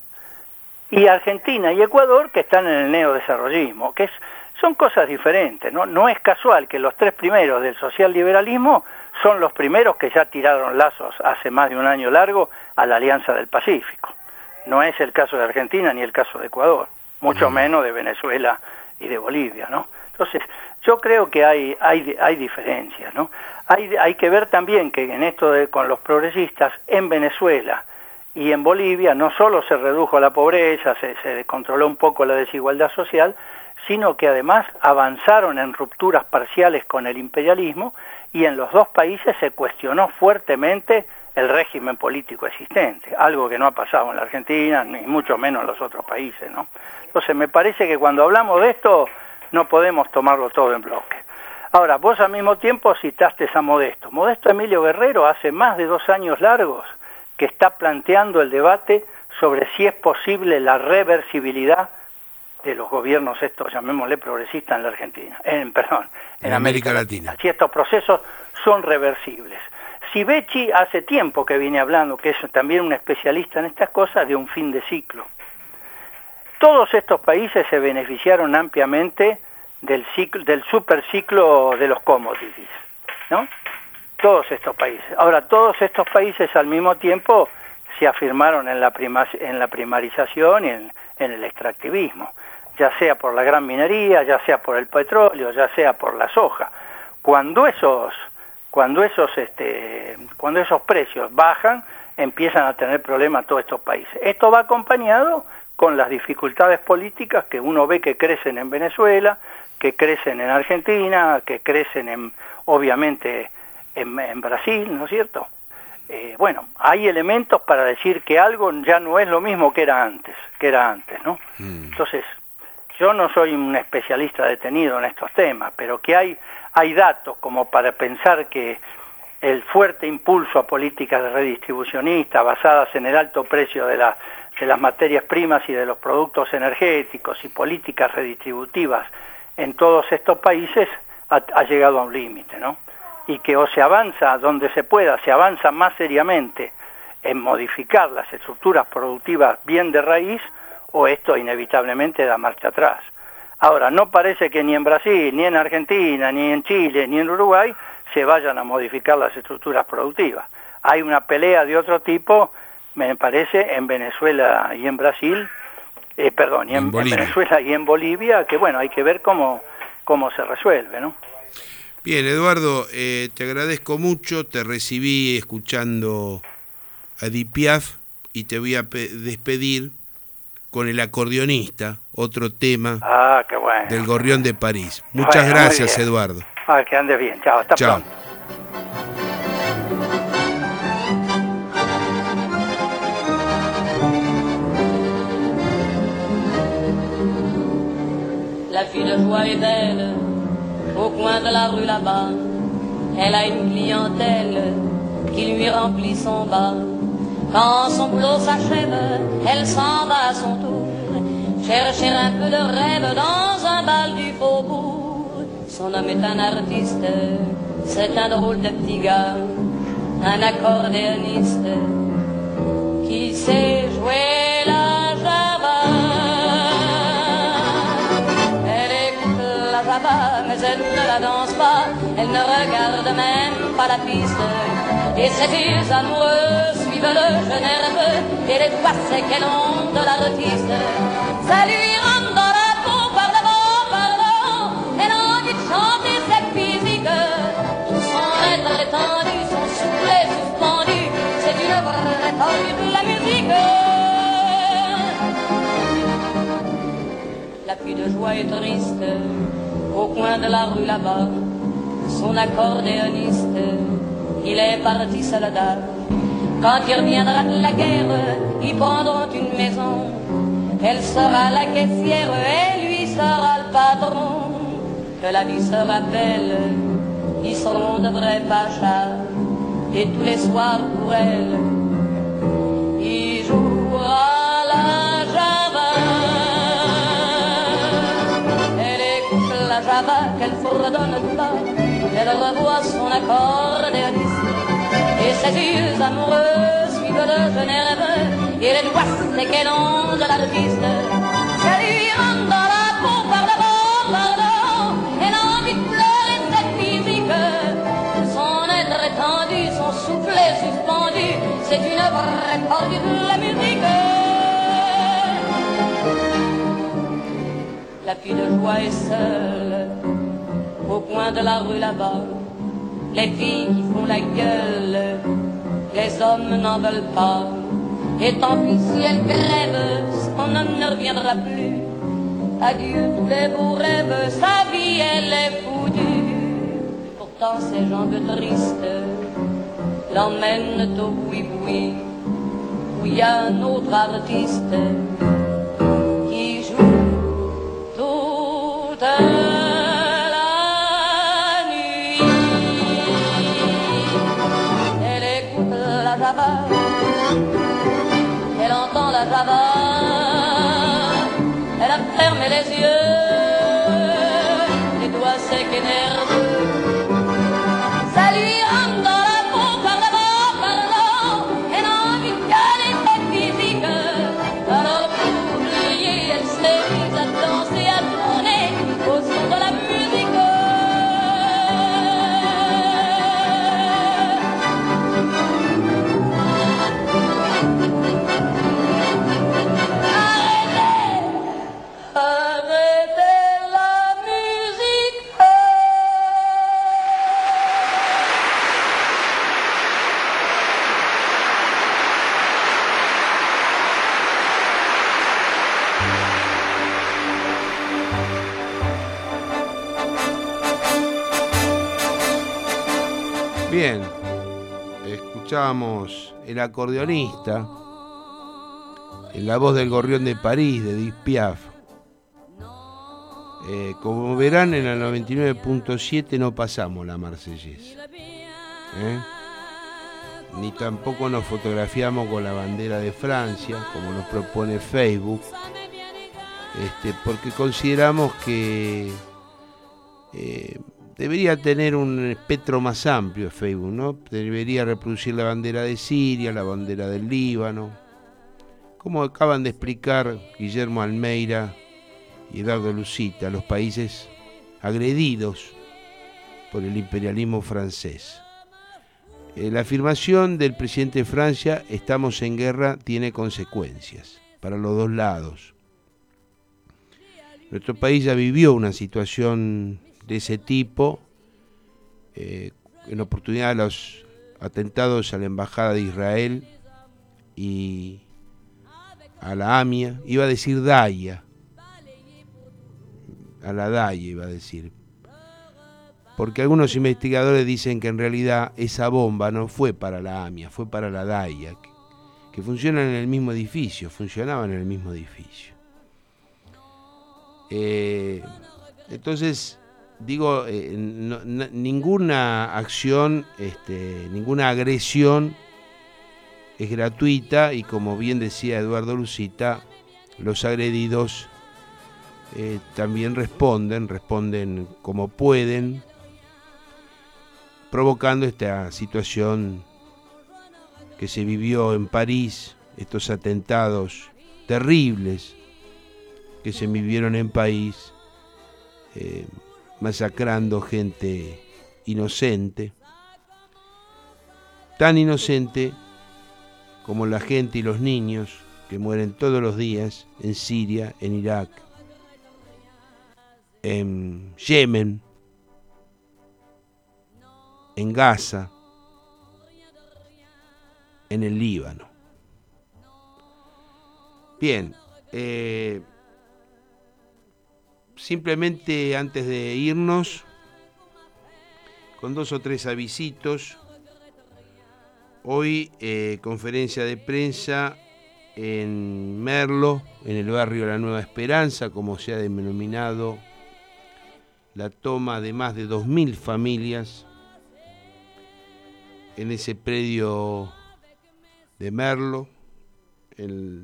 Y Argentina y Ecuador, que están en el neodesarrollismo, son cosas diferentes, ¿no? No es casual que los 3 primeros del social liberalismo son los primeros que ya tiraron lazos hace más de un año largo a la Alianza del Pacífico. No es el caso de Argentina ni el caso de Ecuador, mucho menos de Venezuela y de Bolivia, ¿no? Entonces, yo creo que hay diferencias, ¿no? Hay que ver también que en esto con los progresistas, en Venezuela y en Bolivia, no solo se redujo la pobreza, se controló un poco la desigualdad social, sino que además avanzaron en rupturas parciales con el imperialismo, y en los 2 países se cuestionó fuertemente el régimen político existente, algo que no ha pasado en la Argentina, ni mucho menos en los otros países, ¿no? Entonces me parece que cuando hablamos de esto no podemos tomarlo todo en bloque. Ahora, vos al mismo tiempo citaste a Modesto. Modesto Emilio Guerrero hace más de 2 años largos que está planteando el debate sobre si es posible la reversibilidad de los gobiernos estos, llamémosle progresistas en la Argentina, en América Latina. Si estos procesos son reversibles. Sivecci hace tiempo que viene hablando, que es también un especialista en estas cosas, de un fin de ciclo. Todos estos países se beneficiaron ampliamente del superciclo de los commodities, ¿no? Todos estos países. Ahora, todos estos países al mismo tiempo se afirmaron en la primarización y en el extractivismo, ya sea por la gran minería, ya sea por el petróleo, ya sea por la soja. Cuando esos precios bajan, empiezan a tener problemas todos estos países. Esto va acompañado con las dificultades políticas que uno ve que crecen en Venezuela, que crecen en Argentina, que crecen obviamente en Brasil, ¿no es cierto? Bueno, hay elementos para decir que algo ya no es lo mismo que era antes, ¿no? Entonces, yo no soy un especialista detenido en estos temas, pero que hay datos como para pensar que el fuerte impulso a políticas redistribucionistas basadas en el alto precio de las materias primas y de los productos energéticos y políticas redistributivas en todos estos países ha llegado a un límite, ¿no? Y que o se avanza donde se pueda, se avanza más seriamente en modificar las estructuras productivas bien de raíz, o esto inevitablemente da marcha atrás. Ahora, no parece que ni en Brasil, ni en Argentina, ni en Chile, ni en Uruguay se vayan a modificar las estructuras productivas. Hay una pelea de otro tipo, me parece, en Venezuela y en Brasil, en Venezuela y en Bolivia, que bueno, hay que ver cómo se resuelve, ¿no? Bien, Eduardo, te agradezco mucho, te recibí escuchando a Edith Piaf y te voy a despedir con El acordeonista, otro tema qué bueno, del Gorrión de París. Muchas gracias, Eduardo. Que andes bien, chao, hasta pronto. La fille de joie est belle, au coin de la rue là-bas. Elle a une clientèle qui lui remplit son bar. Quand son boulot s'achève, elle s'en va à son tour chercher un peu de rêve dans un bal du faubourg. Son homme est un artiste, c'est un drôle de petit gars, un accordéoniste qui sait jouer la java. Elle écoute la java, mais elle ne la danse pas, elle ne regarde même pas la piste. Et ses yeux amoureux suivent le jeu nerveux et les doigts secs et longs de l'artiste. Ça lui rentre dans la peau par devant, elle a envie de chanter cette musique. tordue de la musique. La pluie de joie est triste au coin de la rue là-bas. Son accordéoniste, il est parti soldat. Quand il reviendra de la guerre, ils prendront une maison. Elle sera la caissière et lui sera le patron. Que la vie sera belle, ils seront de vrais pachas. Et tous les soirs pour elle, il jouera la java. Elle écoute la java qu'elle fredonne tout bas. Elle revoit son accordéoniste et ses yeux amoureux suivent le jeune rêve et les doigts qu'elle onde l'artiste. Ça lui rentre dans la peau par d'abord, pardon. Elle a envie de pleurer cette musique. Son être étendu, son souffle est suspendu. C'est une vraie tordue de la musique. La fille de joie est seule au coin de la rue là-bas. Les filles qui font la gueule, les hommes n'en veulent pas. Et tant pis si elle crève, son homme ne reviendra plus. Adieu tous les beaux rêves, sa vie elle est foutue. Pourtant ses jambes tristes l'emmènent au boui-boui, où il y a un autre artiste qui joue toute elle entend la java, elle a fermé les yeux, les doigts secs et nerveux. Ça lui rentre dans la peau par d'abord, pardon. Elle a envie de caler cette physique. Alors pour oublier, elle s'est mise à danser, à tourner au son de la musique. Bien, escuchábamos El acordeonista en la voz del Gorrión de París de Edith Piaf. Como verán, en la 99.7 no pasamos la Marsellesa, ni tampoco nos fotografiamos con la bandera de Francia, como nos propone Facebook, porque consideramos que debería tener un espectro más amplio Facebook, ¿no? Debería reproducir la bandera de Siria, la bandera del Líbano, como acaban de explicar Guillermo Almeida y Eduardo Lucita, los países agredidos por el imperialismo francés. La afirmación del presidente de Francia, estamos en guerra, tiene consecuencias para los dos lados. Nuestro país ya vivió una situación de ese tipo, en oportunidad de los atentados a la Embajada de Israel y a la AMIA, iba a decir DAIA, a la DAIA iba a decir, porque algunos investigadores dicen que en realidad esa bomba no fue para la AMIA, fue para la DAIA, que funcionan en el mismo edificio, funcionaban en el mismo edificio. Entonces, digo, ninguna acción, ninguna agresión es gratuita, y como bien decía Eduardo Lucita, los agredidos también responden como pueden, provocando esta situación que se vivió en París, estos atentados terribles que se vivieron en París, masacrando gente inocente, tan inocente como la gente y los niños que mueren todos los días en Siria, en Irak, en Yemen, en Gaza, en el Líbano. Bien, simplemente antes de irnos, con 2 o 3 avisitos, hoy conferencia de prensa en Merlo, en el barrio La Nueva Esperanza, como se ha denominado la toma de más de 2.000 familias en ese predio de Merlo, el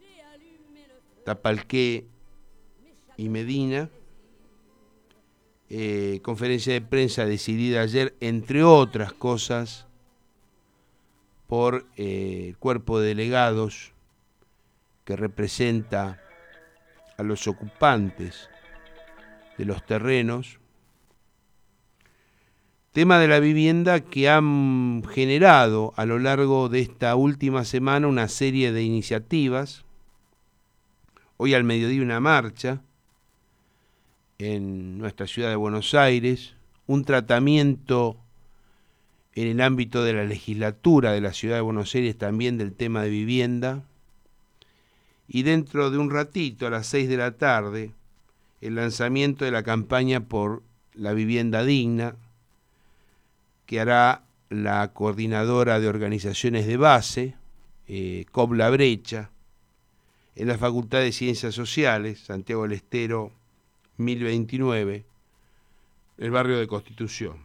Tapalqué y Medina. Conferencia de prensa decidida ayer, entre otras cosas, por el cuerpo de delegados que representa a los ocupantes de los terrenos. Tema de la vivienda que han generado a lo largo de esta última semana una serie de iniciativas. Hoy al mediodía una marcha en nuestra ciudad de Buenos Aires, un tratamiento en el ámbito de la legislatura de la ciudad de Buenos Aires también del tema de vivienda, y dentro de un ratito, a las 6 de la tarde, el lanzamiento de la campaña por la vivienda digna, que hará la coordinadora de organizaciones de base, COB La Brecha, en la Facultad de Ciencias Sociales, Santiago del Estero, 1029, el barrio de Constitución.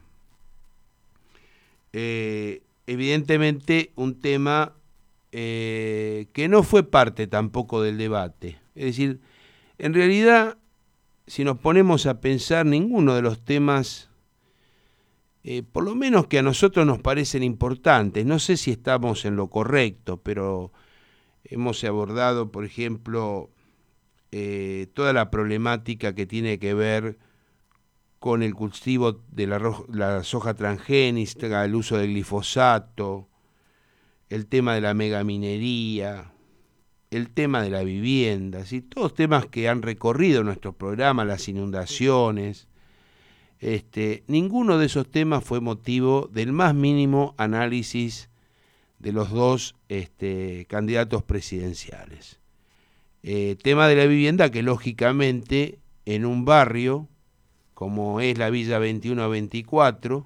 Evidentemente un tema que no fue parte tampoco del debate. Es decir, en realidad, si nos ponemos a pensar, ninguno de los temas, por lo menos que a nosotros nos parecen importantes, no sé si estamos en lo correcto, pero hemos abordado, por ejemplo, toda la problemática que tiene que ver con el cultivo de la soja transgénica, el uso del glifosato, el tema de la megaminería, el tema de la vivienda, ¿sí? Todos temas que han recorrido nuestro programa, las inundaciones. Ninguno de esos temas fue motivo del más mínimo análisis de los dos candidatos presidenciales. Tema de la vivienda que lógicamente en un barrio como es la Villa 21-24,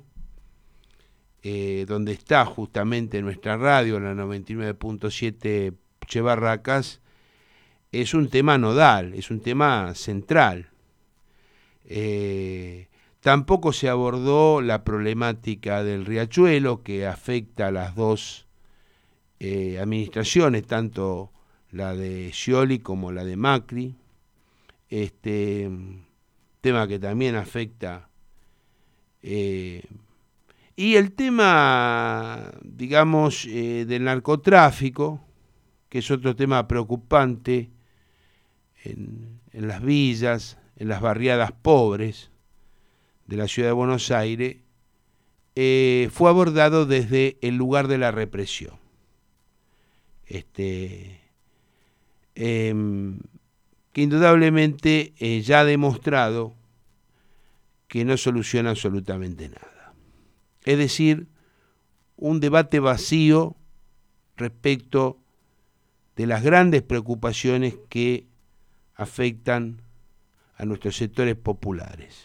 donde está justamente nuestra radio, la 99.7 Che Barracas, es un tema nodal, es un tema central. Tampoco se abordó la problemática del riachuelo, que afecta a las dos administraciones, tanto la de Scioli como la de Macri. Tema que también afecta. Y el tema, digamos, del narcotráfico, que es otro tema preocupante en las villas, en las barriadas pobres de la ciudad de Buenos Aires, fue abordado desde el lugar de la represión. Que indudablemente ya ha demostrado que no soluciona absolutamente nada. Es decir, un debate vacío respecto de las grandes preocupaciones que afectan a nuestros sectores populares.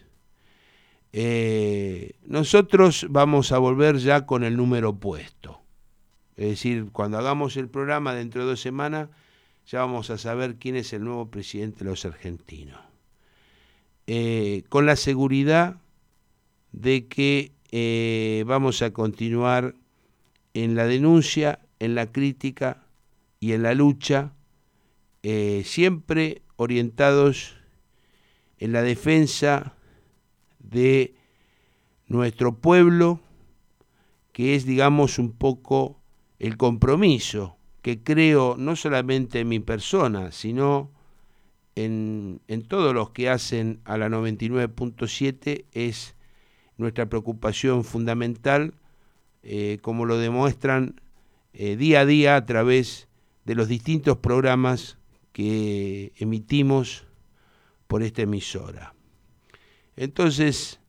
Nosotros vamos a volver ya con el número puesto. Es decir, cuando hagamos el programa dentro de 2 semanas, ya vamos a saber quién es el nuevo presidente de los argentinos. Con la seguridad de que vamos a continuar en la denuncia, en la crítica y en la lucha, siempre orientados en la defensa de nuestro pueblo, que es, digamos, un poco el compromiso que creo no solamente en mi persona, sino en todos los que hacen a la 99.7, es nuestra preocupación fundamental, como lo demuestran día a día a través de los distintos programas que emitimos por esta emisora. Entonces,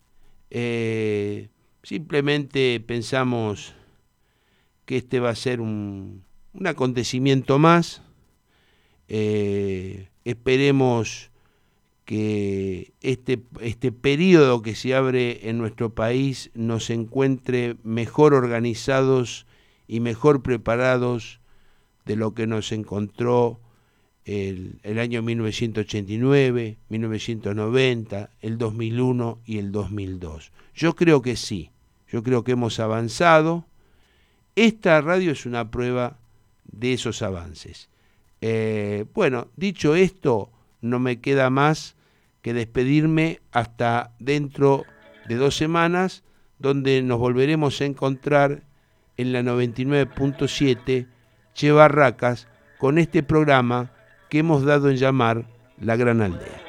simplemente pensamos que este va a ser un acontecimiento más Esperemos que este periodo que se abre en nuestro país nos encuentre mejor organizados y mejor preparados de lo que nos encontró el año 1989, 1990, el 2001 y el 2002. Yo creo que sí, yo creo que hemos avanzado. Esta radio es una prueba de esos avances. Bueno, dicho esto, no me queda más que despedirme hasta dentro de 2 semanas, donde nos volveremos a encontrar en la 99.7 Che Barracas con este programa que hemos dado en llamar La Gran Aldea.